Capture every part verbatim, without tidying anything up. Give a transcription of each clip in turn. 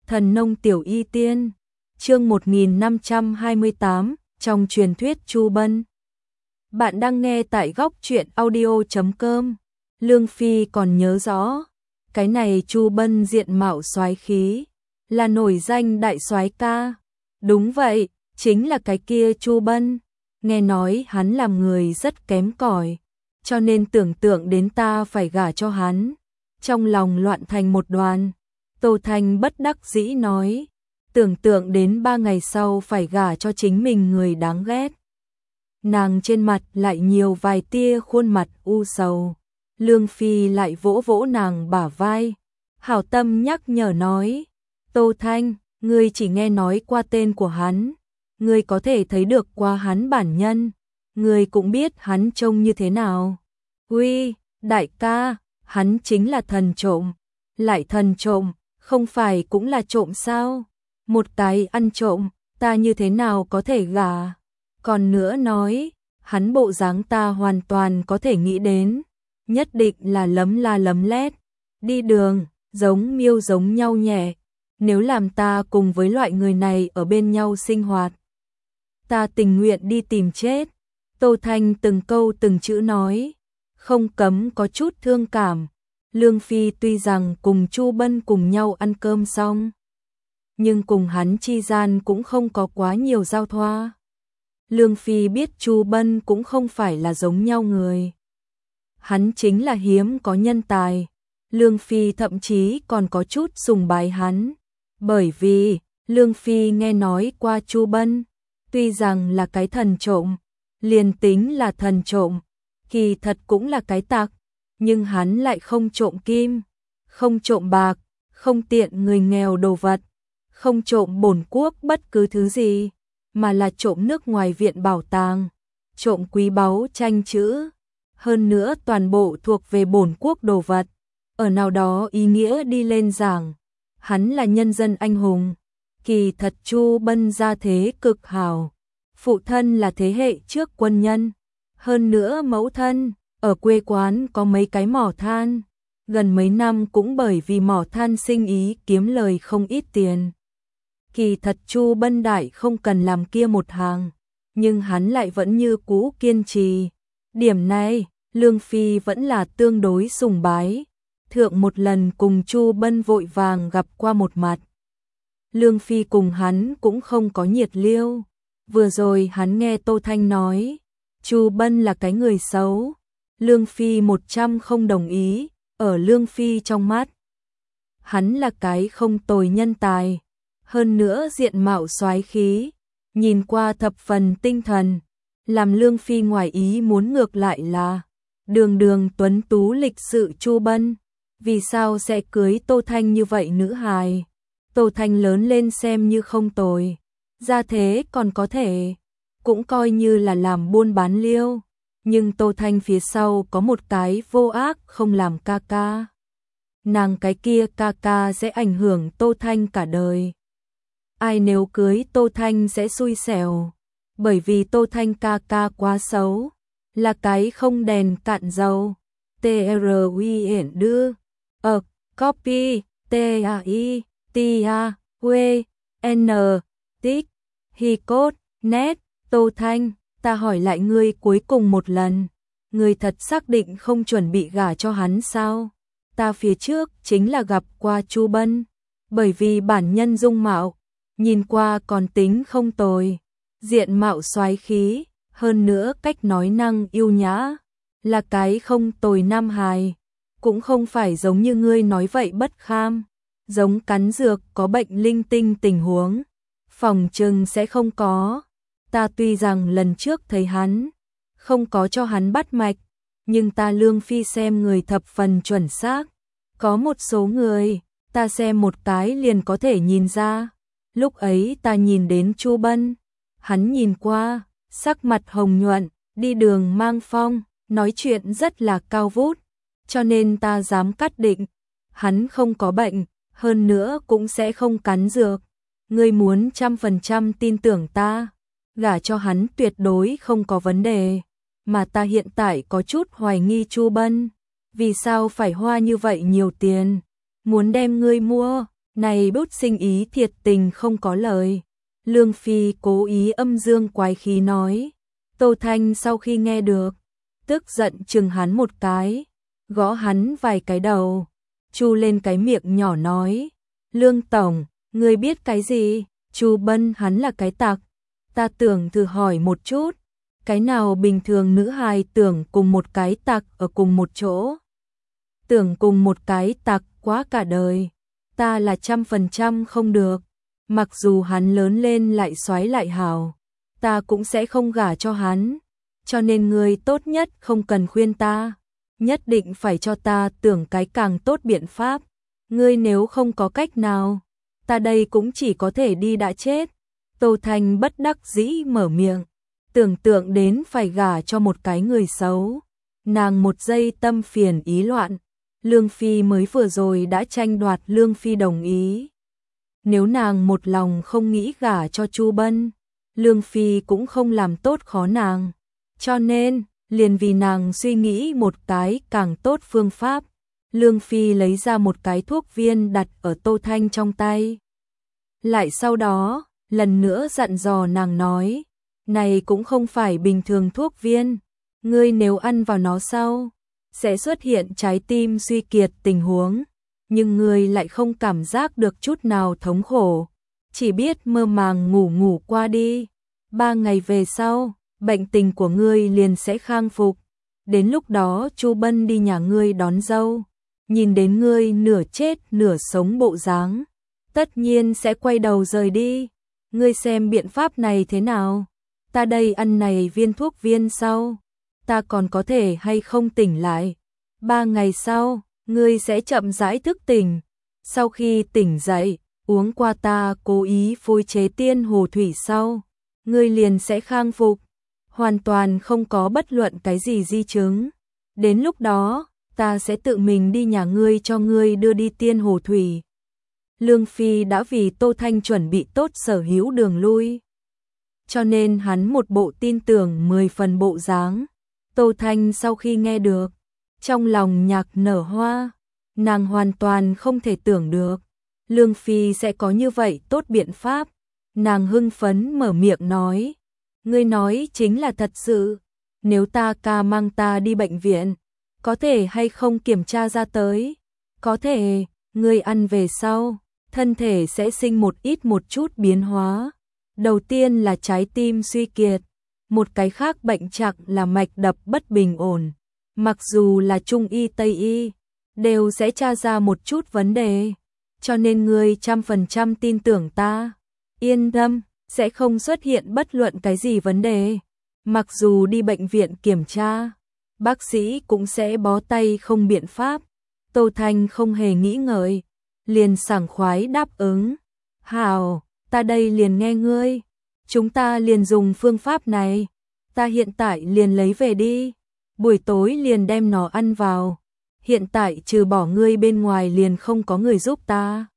Thần nông tiểu y tiên, chương một nghìn năm trăm hai mươi tám, trong truyền thuyết Chu Bân. Bạn đang nghe tại góc truyện audio chấm com. Lương Phi còn nhớ rõ, cái này Chu Bân diện mạo soái khí, là nổi danh đại soái ca. Đúng vậy, chính là cái kia Chu Bân. Nghe nói hắn làm người rất kém cỏi, cho nên tưởng tượng đến ta phải gả cho hắn, trong lòng loạn thành một đoàn. Tô Thanh bất đắc dĩ nói, tưởng tượng đến ba ngày sau phải gả cho chính mình người đáng ghét. Nàng trên mặt lại nhiều vài tia khuôn mặt u sầu. Lương Phi lại vỗ vỗ nàng bả vai, hảo tâm nhắc nhở nói, Tô Thanh, ngươi chỉ nghe nói qua tên của hắn, ngươi có thể thấy được qua hắn bản nhân, ngươi cũng biết hắn trông như thế nào. Uy, đại ca, hắn chính là thần trộm, lại thần trộm, không phải cũng là trộm sao? Một cái ăn trộm, ta như thế nào có thể gả? Còn nữa nói, hắn bộ dáng ta hoàn toàn có thể nghĩ đến, nhất định là lấm la lấm lét, đi đường, giống miêu giống nhau nhẹ. Nếu làm ta cùng với loại người này ở bên nhau sinh hoạt, ta tình nguyện đi tìm chết. Tô Thanh từng câu từng chữ nói, không cấm có chút thương cảm. Lương Phi tuy rằng cùng Chu Bân cùng nhau ăn cơm xong, nhưng cùng hắn chi gian cũng không có quá nhiều giao thoa. Lương Phi biết Chu Bân cũng không phải là giống nhau người. Hắn chính là hiếm có nhân tài. Lương Phi thậm chí còn có chút sùng bái hắn. Bởi vì, Lương Phi nghe nói qua Chu Bân, tuy rằng là cái thần trộm, liền tính là thần trộm, kỳ thật cũng là cái tặc. Nhưng hắn lại không trộm kim, không trộm bạc, không tiện người nghèo đồ vật, không trộm bổn quốc bất cứ thứ gì, mà là trộm nước ngoài viện bảo tàng, trộm quý báu tranh chữ. Hơn nữa toàn bộ thuộc về bổn quốc đồ vật, ở nào đó ý nghĩa đi lên giảng, hắn là nhân dân anh hùng. Kỳ thật Chu Bân gia thế cực hảo, phụ thân là thế hệ trước quân nhân, hơn nữa mẫu thân ở quê quán có mấy cái mỏ than, gần mấy năm cũng bởi vì mỏ than sinh ý kiếm lời không ít tiền. Kỳ thật Chu Bân đại không cần làm kia một hàng, nhưng hắn lại vẫn như cũ kiên trì. Điểm này, Lương Phi vẫn là tương đối sùng bái. Thượng một lần cùng Chu Bân vội vàng gặp qua một mặt, Lương Phi cùng hắn cũng không có nhiệt liêu. Vừa rồi hắn nghe Tô Thanh nói, Chu Bân là cái người xấu. Lương Phi một trăm không đồng ý, ở Lương Phi trong mắt, hắn là cái không tồi nhân tài, hơn nữa diện mạo soái khí, nhìn qua thập phần tinh thần. Làm Lương Phi ngoài ý muốn ngược lại là, đường đường tuấn tú lịch sự Chu Bân, vì sao sẽ cưới Tô Thanh như vậy nữ hài? Tô Thanh lớn lên xem như không tồi, gia thế còn có thể, cũng coi như là làm buôn bán liêu. Nhưng Tô Thanh phía sau có một cái vô ác không làm ca ca. Nàng cái kia ca ca sẽ ảnh hưởng Tô Thanh cả đời. Ai nếu cưới Tô Thanh sẽ xui xẻo, bởi vì Tô Thanh ca ca quá xấu, là cái không đèn cạn dầu. T R U N đưa, ơ, copy, T A I, T A, W, N, tích, hi cốt, net. Tô Thanh, ta hỏi lại ngươi cuối cùng một lần, ngươi thật xác định không chuẩn bị gả cho hắn sao? Ta phía trước chính là gặp qua Chu Bân, bởi vì bản nhân dung mạo, nhìn qua còn tính không tồi, diện mạo soái khí, hơn nữa cách nói năng yêu nhã, là cái không tồi nam hài, cũng không phải giống như ngươi nói vậy bất kham, giống cắn dược có bệnh linh tinh tình huống, phòng trừng sẽ không có. Ta tuy rằng lần trước thấy hắn, không có cho hắn bắt mạch, nhưng ta Lương Phi xem người thập phần chuẩn xác. Có một số người, ta xem một cái liền có thể nhìn ra. Lúc ấy ta nhìn đến Chu Bân, hắn nhìn qua, sắc mặt hồng nhuận, đi đường mang phong, nói chuyện rất là cao vút, cho nên ta dám cắt định, hắn không có bệnh, hơn nữa cũng sẽ không cắn dược. Ngươi muốn trăm phần trăm tin tưởng ta, gả cho hắn tuyệt đối không có vấn đề, mà ta hiện tại có chút hoài nghi Chu Bân, vì sao phải hoa như vậy nhiều tiền, muốn đem ngươi mua, Này bút sinh ý thiệt tình không có lời. Lương Phi cố ý âm dương quái khí nói. Tô Thanh sau khi nghe được, tức giận chừng hắn một cái, gõ hắn vài cái đầu, chu lên cái miệng nhỏ nói. Lương Tổng, ngươi biết cái gì? Chu Bân hắn là cái tặc. Ta tưởng thử hỏi một chút, cái nào bình thường nữ hài tưởng cùng một cái tặc ở cùng một chỗ? Tưởng cùng một cái tặc quá cả đời. Ta là trăm phần trăm không được. Mặc dù hắn lớn lên lại xoái lại hào, ta cũng sẽ không gả cho hắn. Cho nên ngươi tốt nhất không cần khuyên ta, nhất định phải cho ta tưởng cái càng tốt biện pháp. Ngươi nếu không có cách nào, ta đây cũng chỉ có thể đi đã chết. Tô Thanh bất đắc dĩ mở miệng, tưởng tượng đến phải gả cho một cái người xấu, nàng một giây tâm phiền ý loạn. Lương Phi mới vừa rồi đã tranh đoạt Lương Phi đồng ý. Nếu nàng một lòng không nghĩ gả cho Chu Bân, Lương Phi cũng không làm tốt khó nàng. Cho nên, liền vì nàng suy nghĩ một cái càng tốt phương pháp, Lương Phi lấy ra một cái thuốc viên đặt ở Tô Thanh trong tay. Lại sau đó, lần nữa dặn dò nàng nói, này cũng không phải bình thường thuốc viên, ngươi nếu ăn vào nó sau, sẽ xuất hiện trái tim suy kiệt tình huống, nhưng ngươi lại không cảm giác được chút nào thống khổ, chỉ biết mơ màng ngủ ngủ qua đi. Ba ngày về sau, bệnh tình của ngươi liền sẽ khang phục. Đến lúc đó Chu Bân đi nhà ngươi đón dâu, nhìn đến ngươi nửa chết nửa sống bộ dáng, tất nhiên sẽ quay đầu rời đi. Ngươi xem biện pháp này thế nào? Ta đây ăn này viên thuốc viên sau, ta còn có thể hay không tỉnh lại? Ba ngày sau, ngươi sẽ chậm rãi thức tỉnh. Sau khi tỉnh dậy, uống qua ta cố ý phối chế tiên hồ thủy sau, ngươi liền sẽ khang phục, hoàn toàn không có bất luận cái gì di chứng. Đến lúc đó, ta sẽ tự mình đi nhà ngươi cho ngươi đưa đi tiên hồ thủy. Lương Phi đã vì Tô Thanh chuẩn bị tốt sở hữu đường lui, cho nên hắn một bộ tin tưởng mười phần bộ dáng. Tô Thanh sau khi nghe được, trong lòng nhạc nở hoa, nàng hoàn toàn không thể tưởng được Lương Phi sẽ có như vậy tốt biện pháp. Nàng hưng phấn mở miệng nói, ngươi nói chính là thật sự, nếu ta ca mang ta đi bệnh viện, có thể hay không kiểm tra ra tới? Có thể, ngươi ăn về sau, thân thể sẽ sinh một ít một chút biến hóa. Đầu tiên là trái tim suy kiệt, một cái khác bệnh trạng là mạch đập bất bình ổn. Mặc dù là Trung y Tây y, đều sẽ tra ra một chút vấn đề. Cho nên ngươi trăm phần trăm tin tưởng ta, yên tâm, sẽ không xuất hiện bất luận cái gì vấn đề. Mặc dù đi bệnh viện kiểm tra, bác sĩ cũng sẽ bó tay không biện pháp. Tô Thanh không hề nghĩ ngợi, liền sảng khoái đáp ứng. Hảo, ta đây liền nghe ngươi, chúng ta liền dùng phương pháp này, ta hiện tại liền lấy về đi, buổi tối liền đem nó ăn vào. Hiện tại trừ bỏ ngươi bên ngoài liền không có người giúp ta.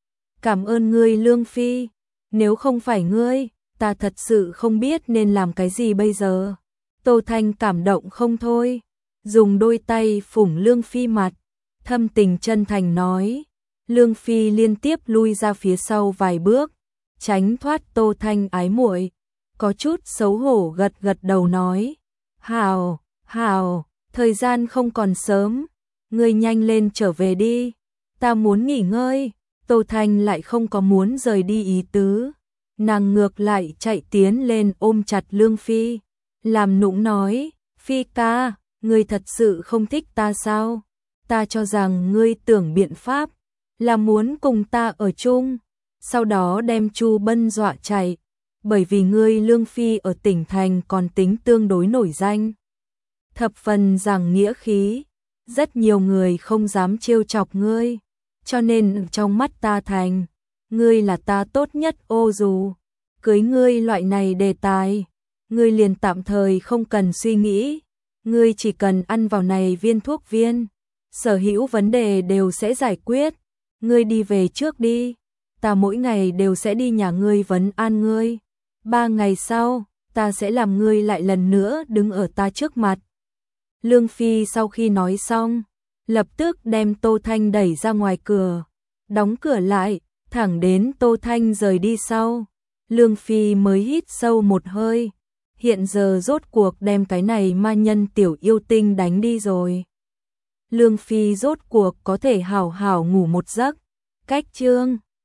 Cảm ơn ngươi Lương Phi, nếu không phải ngươi, ta thật sự không biết nên làm cái gì bây giờ. Tô Thanh cảm động không thôi, dùng đôi tay phủng Lương Phi mặt, thâm tình chân thành nói. Lương Phi liên tiếp lui ra phía sau vài bước, tránh thoát Tô Thanh ái muội, có chút xấu hổ gật gật đầu nói, hào, hào, thời gian không còn sớm, ngươi nhanh lên trở về đi, ta muốn nghỉ ngơi. Tô Thanh lại không có muốn rời đi ý tứ, nàng ngược lại chạy tiến lên ôm chặt Lương Phi, làm nũng nói, Phi ca, ngươi thật sự không thích ta sao? Ta cho rằng ngươi tưởng biện pháp là muốn cùng ta ở chung, sau đó đem Chu Bân dọa chạy, bởi vì ngươi Lương Phi ở tỉnh thành còn tính tương đối nổi danh, thập phần giảng nghĩa khí, rất nhiều người không dám trêu chọc ngươi, cho nên trong mắt ta thành, ngươi là ta tốt nhất ô dù, cưới ngươi loại này đề tài, ngươi liền tạm thời không cần suy nghĩ, ngươi chỉ cần ăn vào này viên thuốc viên, sở hữu vấn đề đều sẽ giải quyết, ngươi đi về trước đi, ta mỗi ngày đều sẽ đi nhà ngươi vấn an ngươi, ba ngày sau, ta sẽ làm ngươi lại lần nữa đứng ở ta trước mặt. Lương Phi sau khi nói xong, lập tức đem Tô Thanh đẩy ra ngoài cửa, đóng cửa lại, thẳng đến Tô Thanh rời đi sau, Lương Phi mới hít sâu một hơi, hiện giờ rốt cuộc đem cái này ma nhân tiểu yêu tinh đánh đi rồi. Lương Phi rốt cuộc có thể hảo hảo ngủ một giấc. Cách chương